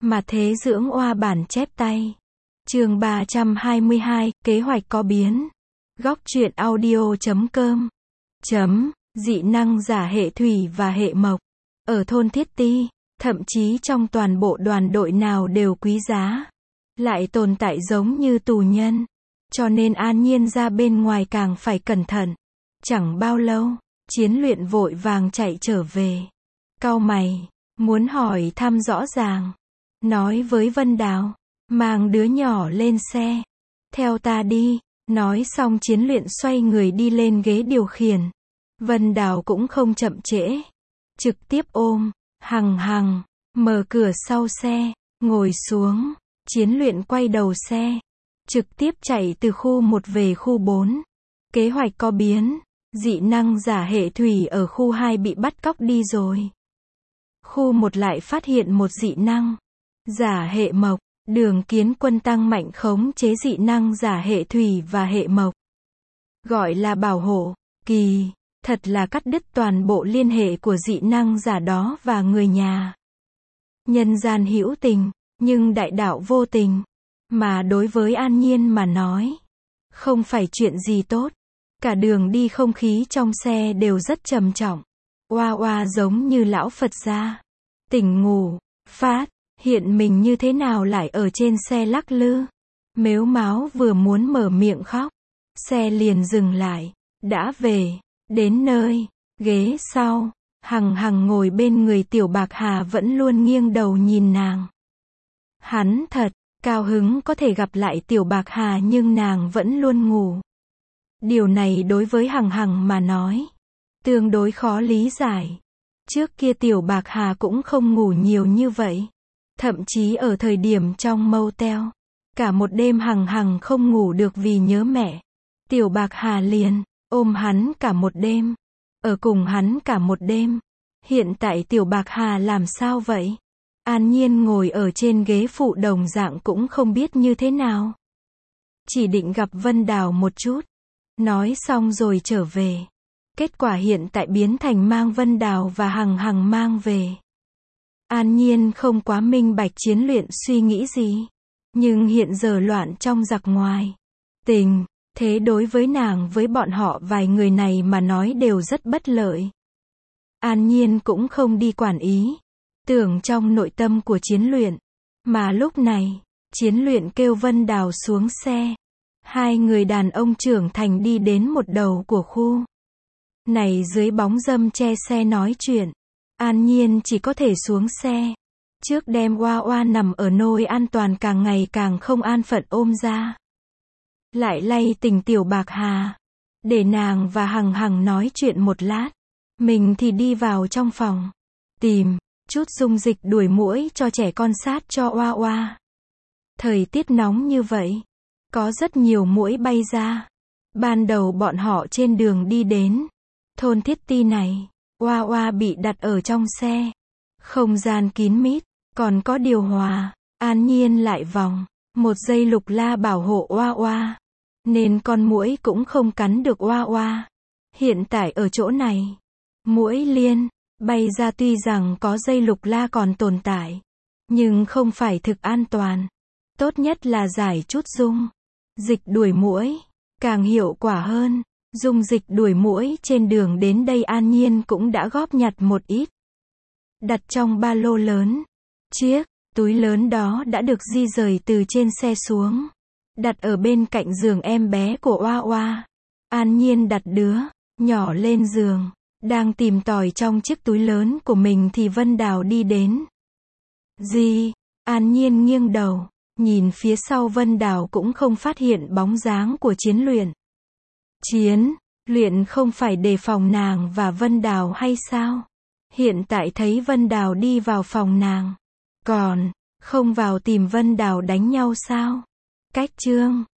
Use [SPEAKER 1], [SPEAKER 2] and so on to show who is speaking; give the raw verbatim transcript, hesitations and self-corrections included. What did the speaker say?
[SPEAKER 1] Mà thế dưỡng oa bản chép tay. Chương ba trăm hai mươi hai, kế hoạch có biến. Góc truyện audio chấm com. Chấm, dị năng giả hệ thủy và hệ mộc. Ở thôn Thiết Ti, thậm chí trong toàn bộ đoàn đội nào đều quý giá. Lại tồn tại giống như tù nhân. Cho nên An Nhiên ra bên ngoài càng phải cẩn thận. Chẳng bao lâu, Chiến Luyện vội vàng chạy trở về. Cau mày, muốn hỏi thăm rõ ràng. Nói với Vân Đào, mang đứa nhỏ lên xe. Theo ta đi. Nói xong Chiến Luyện xoay người đi lên ghế điều khiển. Vân Đào cũng không chậm trễ. Trực tiếp ôm, Hằng Hằng, mở cửa sau xe, ngồi xuống. Chiến Luyện quay đầu xe. Trực tiếp chạy từ khu một về khu bốn. Kế hoạch có biến. Dị năng giả hệ thủy ở khu hai bị bắt cóc đi rồi. Khu một lại phát hiện một dị năng giả hệ mộc. Đường Kiến Quân tăng mạnh khống chế dị năng giả hệ thủy và hệ mộc. Gọi là bảo hộ kỳ, thật là cắt đứt toàn bộ liên hệ của dị năng giả đó và người nhà. Nhân gian hữu tình, nhưng đại đạo vô tình. Mà đối với An Nhiên mà nói, không phải chuyện gì tốt. Cả đường đi không khí trong xe đều rất trầm trọng. Oa oa giống như lão Phật gia. Tỉnh ngủ, phát. Hiện mình như thế nào lại ở trên xe lắc lư. Mếu máo vừa muốn mở miệng khóc. Xe liền dừng lại. Đã về. Đến nơi. Ghế sau. Hằng Hằng ngồi bên người Tiểu Bạc Hà vẫn luôn nghiêng đầu nhìn nàng. Hắn thật cao hứng có thể gặp lại Tiểu Bạc Hà nhưng nàng vẫn luôn ngủ. Điều này đối với Hằng Hằng mà nói tương đối khó lý giải. Trước kia Tiểu Bạc Hà cũng không ngủ nhiều như vậy. Thậm chí ở thời điểm trong motel, cả một đêm Hằng Hằng không ngủ được vì nhớ mẹ. Tiểu Bạc Hà liền ôm hắn cả một đêm, ở cùng hắn cả một đêm. Hiện tại Tiểu Bạc Hà làm sao vậy? An Nhiên ngồi ở trên ghế phụ đồng dạng cũng không biết như thế nào. Chỉ định gặp Vân Đào một chút. Nói xong rồi trở về. Kết quả hiện tại biến thành mang Vân Đào và Hằng Hằng mang về. An Nhiên không quá minh bạch Chiến Luyện suy nghĩ gì. Nhưng hiện giờ loạn trong giặc ngoài. Tình, thế đối với nàng với bọn họ vài người này mà nói đều rất bất lợi. An Nhiên cũng không đi quản ý. Tưởng trong nội tâm của Chiến Luyện. Mà lúc này, Chiến Luyện kêu Vân Đào xuống xe. Hai người đàn ông trưởng thành đi đến một đầu của khu. Này dưới bóng râm che xe nói chuyện. An Nhiên chỉ có thể xuống xe. Trước đem Oa Oa nằm ở nơi an toàn càng ngày càng không an phận ôm ra. Lại lay tình Tiểu Bạc Hà. Để nàng và Hằng Hằng nói chuyện một lát. Mình thì đi vào trong phòng. Tìm chút dung dịch đuổi muỗi cho trẻ con sát cho Oa Oa. Thời tiết nóng như vậy. Có rất nhiều muỗi bay ra. Ban đầu bọn họ trên đường đi đến thôn Thiết Ti này. Oa Oa bị đặt ở trong xe. Không gian kín mít, còn có điều hòa. An Nhiên lại vòng một dây lục la bảo hộ Oa Oa. Nên con muỗi cũng không cắn được Oa Oa. Hiện tại ở chỗ này, muỗi liên bay ra tuy rằng có dây lục la còn tồn tại. Nhưng không phải thực an toàn. Tốt nhất là giải chút dung dịch đuổi muỗi. Càng hiệu quả hơn. Dung dịch đuổi muỗi trên đường đến đây An Nhiên cũng đã góp nhặt một ít. Đặt trong ba lô lớn. Chiếc túi lớn đó đã được di rời từ trên xe xuống. Đặt ở bên cạnh giường em bé của Oa Oa. An Nhiên đặt đứa nhỏ lên giường. Đang tìm tòi trong chiếc túi lớn của mình thì Vân Đào đi đến. Gì? An Nhiên nghiêng đầu. Nhìn phía sau Vân Đào cũng không phát hiện bóng dáng của Chiến Luyện. Chiến Luyện không phải đề phòng nàng và Vân Đào hay sao? Hiện tại thấy Vân Đào đi vào phòng nàng. Còn không vào tìm Vân Đào đánh nhau sao? Cách chương